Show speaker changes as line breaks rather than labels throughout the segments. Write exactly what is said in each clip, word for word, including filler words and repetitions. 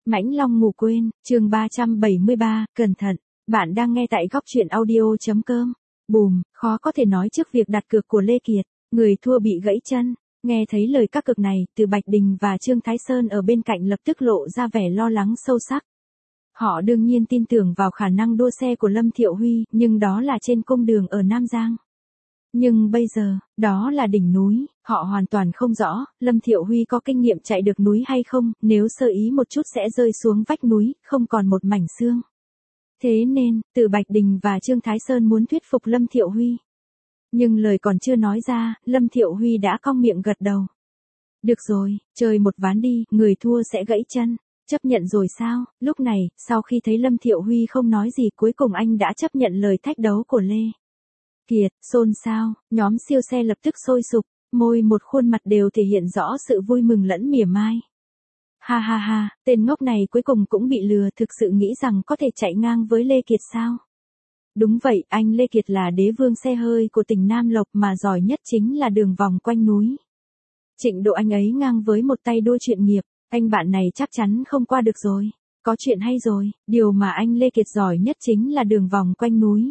Mãnh Long ngủ quên, chương ba trăm bảy mươi ba, cẩn thận. Bạn đang nghe tại góc truyện audio chấm com. Bùm, khó có thể nói trước việc đặt cược của Lê Kiệt, người thua bị gãy chân. Nghe thấy lời các cược này, Từ Bạch Đình và Trương Thái Sơn ở bên cạnh lập tức lộ ra vẻ lo lắng sâu sắc. Họ đương nhiên tin tưởng vào khả năng đua xe của Lâm Thiệu Huy, nhưng đó là trên cung đường ở Nam Giang. Nhưng bây giờ, đó là đỉnh núi, họ hoàn toàn không rõ, Lâm Thiệu Huy có kinh nghiệm chạy được núi hay không, nếu sơ ý một chút sẽ rơi xuống vách núi, không còn một mảnh xương. Thế nên, Từ Bạch Đình và Trương Thái Sơn muốn thuyết phục Lâm Thiệu Huy. Nhưng lời còn chưa nói ra, Lâm Thiệu Huy đã cong miệng gật đầu. Được rồi, chơi một ván đi, người thua sẽ gãy chân. Chấp nhận rồi sao? Lúc này, sau khi thấy Lâm Thiệu Huy không nói gì, cuối cùng anh đã chấp nhận lời thách đấu của Lê Kiệt. Xôn xao, nhóm siêu xe lập tức sôi sục, môi một khuôn mặt đều thể hiện rõ sự vui mừng lẫn mỉa mai. Ha ha ha, tên ngốc này cuối cùng cũng bị lừa, thực sự nghĩ rằng có thể chạy ngang với Lê Kiệt sao? Đúng vậy, anh Lê Kiệt là đế vương xe hơi của tỉnh Nam Lộc, mà giỏi nhất chính là đường vòng quanh núi. Trịnh độ anh ấy ngang với một tay đua chuyên nghiệp, anh bạn này chắc chắn không qua được rồi. Có chuyện hay rồi, điều mà anh Lê Kiệt giỏi nhất chính là đường vòng quanh núi.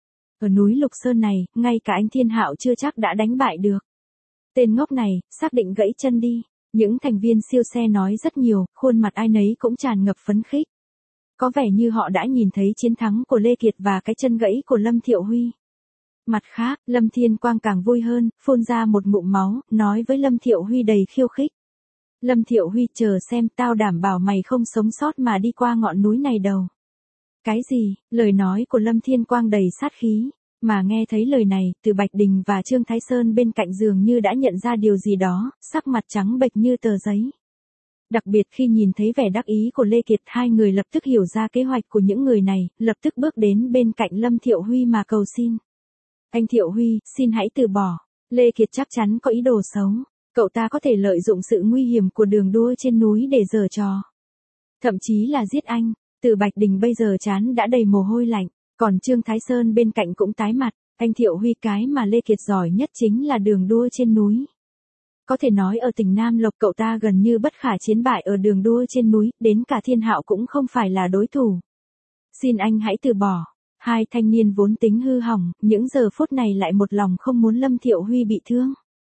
Ở núi Lục Sơn này, ngay cả anh Thiên Hạo chưa chắc đã đánh bại được. Tên ngốc này, xác định gãy chân đi. Những thành viên siêu xe nói rất nhiều, khuôn mặt ai nấy cũng tràn ngập phấn khích. Có vẻ như họ đã nhìn thấy chiến thắng của Lê Kiệt và cái chân gãy của Lâm Thiệu Huy. Mặt khác, Lâm Thiên Quang càng vui hơn, phun ra một ngụm máu, nói với Lâm Thiệu Huy đầy khiêu khích. Lâm Thiệu Huy, chờ xem, tao đảm bảo mày không sống sót mà đi qua ngọn núi này đâu. Cái gì? Lời nói của Lâm Thiên Quang đầy sát khí. Mà nghe thấy lời này, Từ Bạch Đình và Trương Thái Sơn bên cạnh dường như đã nhận ra điều gì đó, sắc mặt trắng bệch như tờ giấy. Đặc biệt khi nhìn thấy vẻ đắc ý của Lê Kiệt, hai người lập tức hiểu ra kế hoạch của những người này, lập tức bước đến bên cạnh Lâm Thiệu Huy mà cầu xin. Anh Thiệu Huy, xin hãy từ bỏ. Lê Kiệt chắc chắn có ý đồ xấu. Cậu ta có thể lợi dụng sự nguy hiểm của đường đua trên núi để giở trò. Thậm chí là giết anh. Từ Bạch Đình bây giờ trán đã đầy mồ hôi lạnh. Còn Trương Thái Sơn bên cạnh cũng tái mặt. Anh Thiệu Huy, cái mà Lê Kiệt giỏi nhất chính là đường đua trên núi. Có thể nói ở tỉnh Nam Lộc cậu ta gần như bất khả chiến bại ở đường đua trên núi, đến cả Thiên Hạo cũng không phải là đối thủ. Xin anh hãy từ bỏ. Hai thanh niên vốn tính hư hỏng, những giờ phút này lại một lòng không muốn Lâm Thiệu Huy bị thương.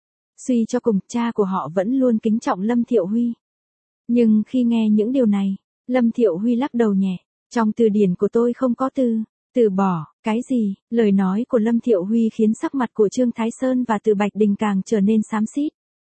Suy cho cùng, cha của họ vẫn luôn kính trọng Lâm Thiệu Huy. Nhưng khi nghe những điều này, Lâm Thiệu Huy lắc đầu nhẹ. Trong từ điển của tôi không có từ từ bỏ. Cái gì? Lời nói của Lâm Thiệu Huy khiến sắc mặt của Trương Thái Sơn và Từ Bạch Đình càng trở nên xám xít.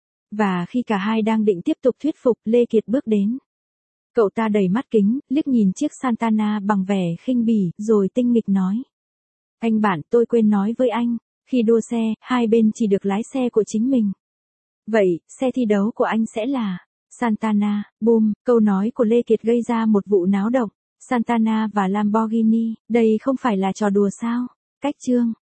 Và khi cả hai đang định tiếp tục thuyết phục, Lê Kiệt bước đến. Cậu ta đầy mắt kính, liếc nhìn chiếc Santana bằng vẻ khinh bỉ, rồi tinh nghịch nói. Anh bạn, tôi quên nói với anh, khi đua xe, hai bên chỉ được lái xe của chính mình. Vậy, xe thi đấu của anh sẽ là Santana. Boom, câu nói của Lê Kiệt gây ra một vụ náo động. Santana và Lamborghini, đây không phải là trò đùa sao? Cách chương